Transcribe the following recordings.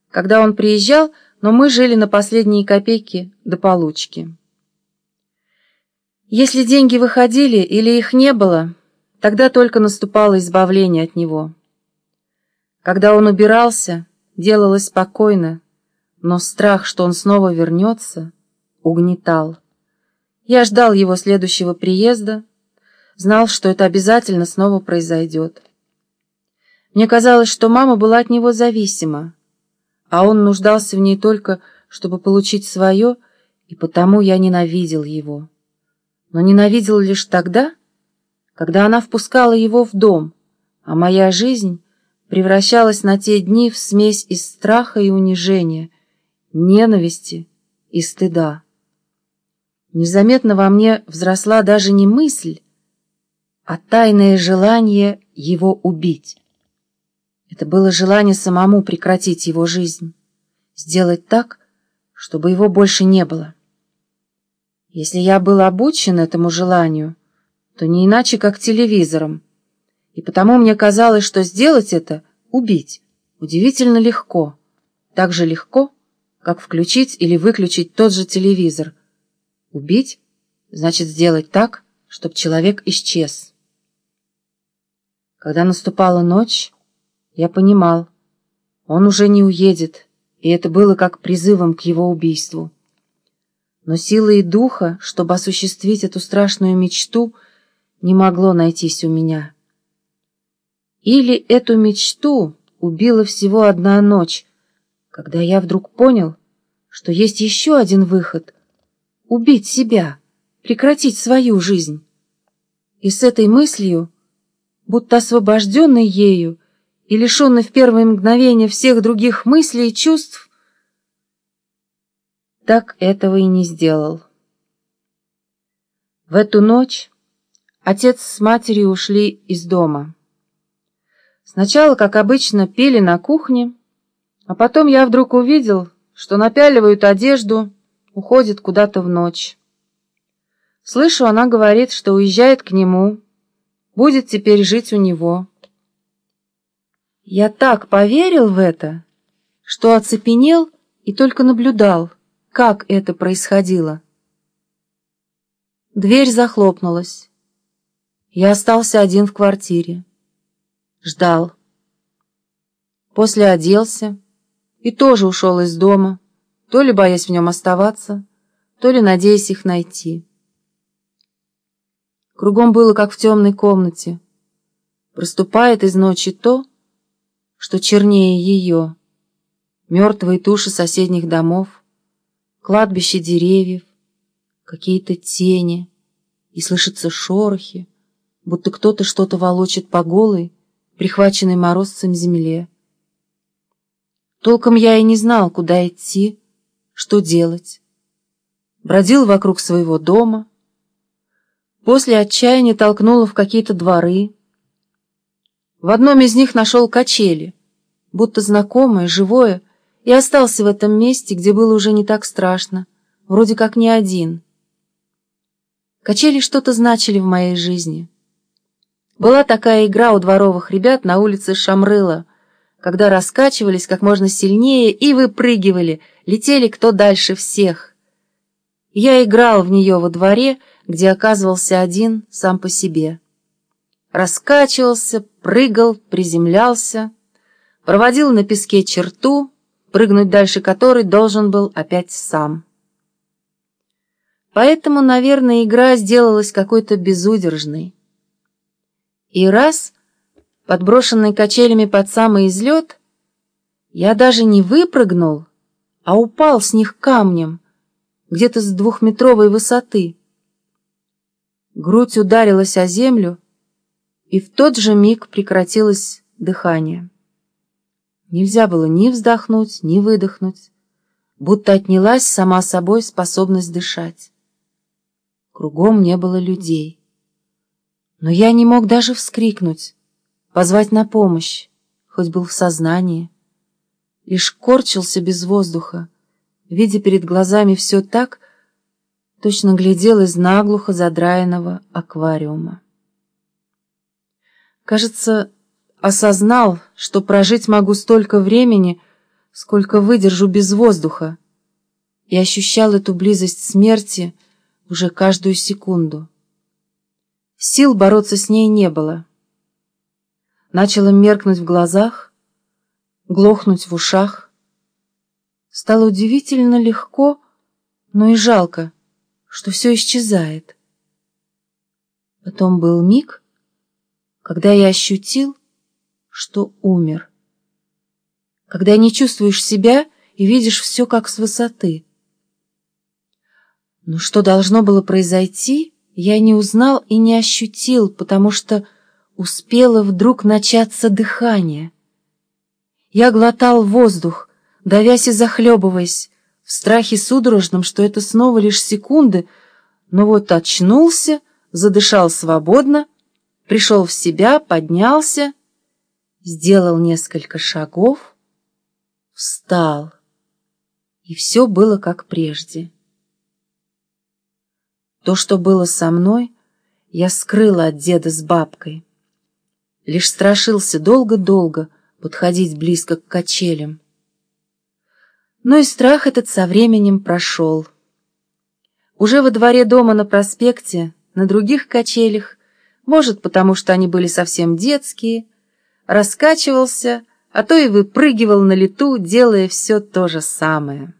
когда он приезжал, но мы жили на последние копейки до получки. Если деньги выходили или их не было, тогда только наступало избавление от него. Когда он убирался, делалось спокойно, но страх, что он снова вернется, угнетал. Я ждал его следующего приезда, знал, что это обязательно снова произойдет. Мне казалось, что мама была от него зависима, а он нуждался в ней только, чтобы получить свое, и потому я ненавидел его. Но ненавидел лишь тогда, когда она впускала его в дом, а моя жизнь превращалась на те дни в смесь из страха и унижения, ненависти и стыда. Незаметно во мне взросла даже не мысль, а тайное желание его убить. Это было желание самому прекратить его жизнь, сделать так, чтобы его больше не было. Если я был обучен этому желанию, то не иначе, как телевизором, и потому мне казалось, что сделать это, убить, удивительно легко, так же легко, как включить или выключить тот же телевизор. Убить значит сделать так, чтобы человек исчез. Когда наступала ночь, я понимал, он уже не уедет, и это было как призывом к его убийству. Но силы и духа, чтобы осуществить эту страшную мечту, не могло найтись у меня. Или эту мечту убила всего одна ночь, когда я вдруг понял, что есть еще один выход — убить себя, прекратить свою жизнь. И с этой мыслью, будто освобожденный ею и лишенный в первое мгновение всех других мыслей и чувств, так этого и не сделал. В эту ночь отец с матерью ушли из дома. Сначала, как обычно, пели на кухне, а потом я вдруг увидел, что напяливают одежду, уходят куда-то в ночь. Слышу, она говорит, что уезжает к нему, будет теперь жить у него. Я так поверил в это, что оцепенел и только наблюдал, как это происходило. Дверь захлопнулась. Я остался один в квартире. Ждал. После оделся и тоже ушел из дома, то ли боясь в нем оставаться, то ли надеясь их найти. Кругом было, как в темной комнате. Проступает из ночи то, что чернее ее. Мертвые туши соседних домов, кладбище деревьев, какие-то тени, и слышатся шорохи, будто кто-то что-то волочит по голой, прихваченной морозцем земле. Толком я и не знал, куда идти, что делать. Бродил вокруг своего дома, после отчаяния толкнуло в какие-то дворы. В одном из них нашел качели, будто знакомое, живое, и остался в этом месте, где было уже не так страшно, вроде как не один. Качели что-то значили в моей жизни. Была такая игра у дворовых ребят на улице Шамрыла, когда раскачивались как можно сильнее и выпрыгивали, летели кто дальше всех. Я играл в нее во дворе, где оказывался один сам по себе. Раскачивался, прыгал, приземлялся, проводил на песке черту, прыгнуть дальше которой должен был опять сам. Поэтому, наверное, игра сделалась какой-то безудержной. И раз, подброшенный качелями под самый излет, я даже не выпрыгнул, а упал с них камнем, где-то с 2-метровой высоты. Грудь ударилась о землю, и в тот же миг прекратилось дыхание. Нельзя было ни вздохнуть, ни выдохнуть, будто отнялась сама собой способность дышать. Кругом не было людей. Но я не мог даже вскрикнуть, позвать на помощь, хоть был в сознании. Лишь корчился без воздуха, видя перед глазами все так, точно глядел из наглухо задраенного аквариума. Кажется, осознал, что прожить могу столько времени, сколько выдержу без воздуха, и ощущал эту близость смерти уже каждую секунду. Сил бороться с ней не было. Начало меркнуть в глазах, глохнуть в ушах. Стало удивительно легко, но и жалко, что все исчезает. Потом был миг, когда я ощутил, что умер. Когда не чувствуешь себя и видишь все как с высоты. Но что должно было произойти, я не узнал и не ощутил, потому что успело вдруг начаться дыхание. Я глотал воздух, давясь и захлебываясь, в страхе судорожном, что это снова лишь секунды, но вот очнулся, задышал свободно, пришел в себя, поднялся, сделал несколько шагов, встал, и все было как прежде. То, что было со мной, я скрыла от деда с бабкой. Лишь страшился долго-долго подходить близко к качелям. Но и страх этот со временем прошел. Уже во дворе дома на проспекте, на других качелях, может, потому что они были совсем детские, раскачивался, а то и выпрыгивал на лету, делая все то же самое.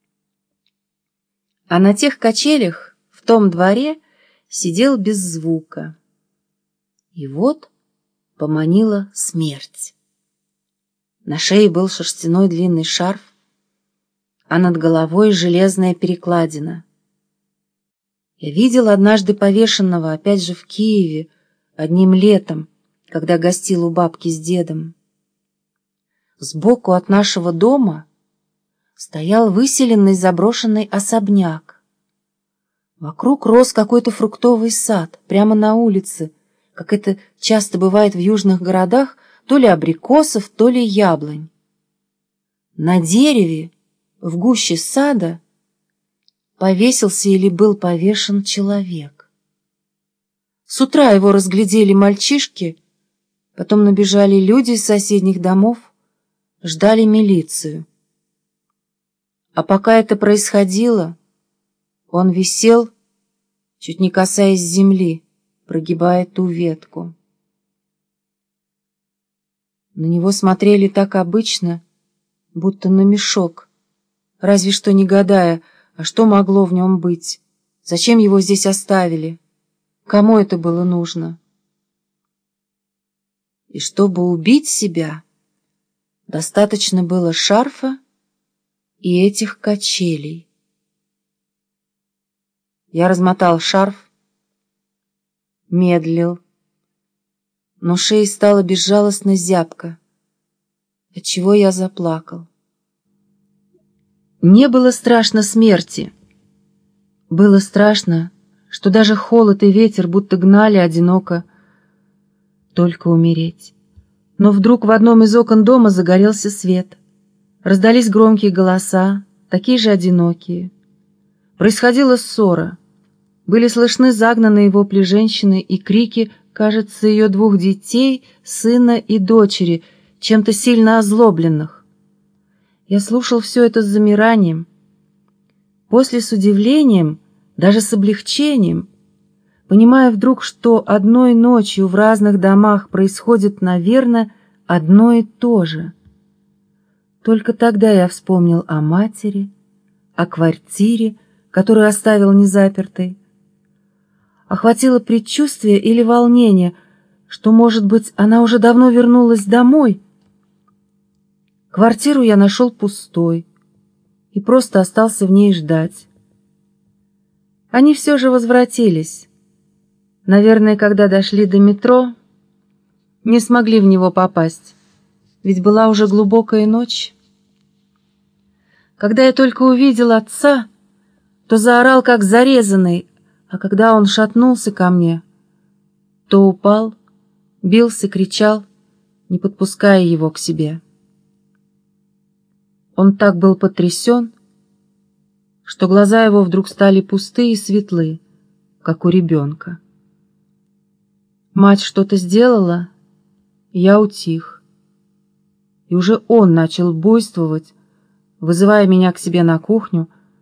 А на тех качелях, в том дворе, сидел без звука. И вот поманила смерть. На шее был шерстяной длинный шарф, а над головой железная перекладина. Я видел однажды повешенного, опять же в Киеве, одним летом, когда гостил у бабки с дедом. Сбоку от нашего дома стоял выселенный заброшенный особняк. Вокруг рос какой-то фруктовый сад, прямо на улице, как это часто бывает в южных городах, то ли абрикосов, то ли яблонь. На дереве, в гуще сада, повесился или был повешен человек. С утра его разглядели мальчишки, потом набежали люди из соседних домов, ждали милицию. А пока это происходило, он висел, чуть не касаясь земли, прогибая ту ветку. На него смотрели так обычно, будто на мешок, разве что не гадая, а что могло в нем быть, зачем его здесь оставили, кому это было нужно. И чтобы убить себя, достаточно было шарфа и этих качелей. Я размотал шарф, медлил, но шея стала безжалостно зябко, отчего я заплакал. Не было страшно смерти. Было страшно, что даже холод и ветер будто гнали одиноко только умереть. Но вдруг в одном из окон дома загорелся свет. Раздались громкие голоса, такие же одинокие. Происходила ссора. Были слышны загнанные вопли женщины и крики, кажется, ее двух детей, сына и дочери, чем-то сильно озлобленных. Я слушал все это с замиранием. После с удивлением, даже с облегчением, понимая вдруг, что одной ночью в разных домах происходит, наверное, одно и то же. Только тогда я вспомнил о матери, о квартире, которую оставил незапертой. Охватило предчувствие или волнение, что, может быть, она уже давно вернулась домой. Квартиру я нашел пустой и просто остался в ней ждать. Они все же возвратились. Наверное, когда дошли до метро, не смогли в него попасть, ведь была уже глубокая ночь. Когда я только увидел отца, то заорал, как зарезанный, а когда он шатнулся ко мне, то упал, бился, кричал, не подпуская его к себе. Он так был потрясен, что глаза его вдруг стали пустые и светлы, как у ребенка. Мать что-то сделала, и я утих. И уже он начал буйствовать, вызывая меня к себе на кухню,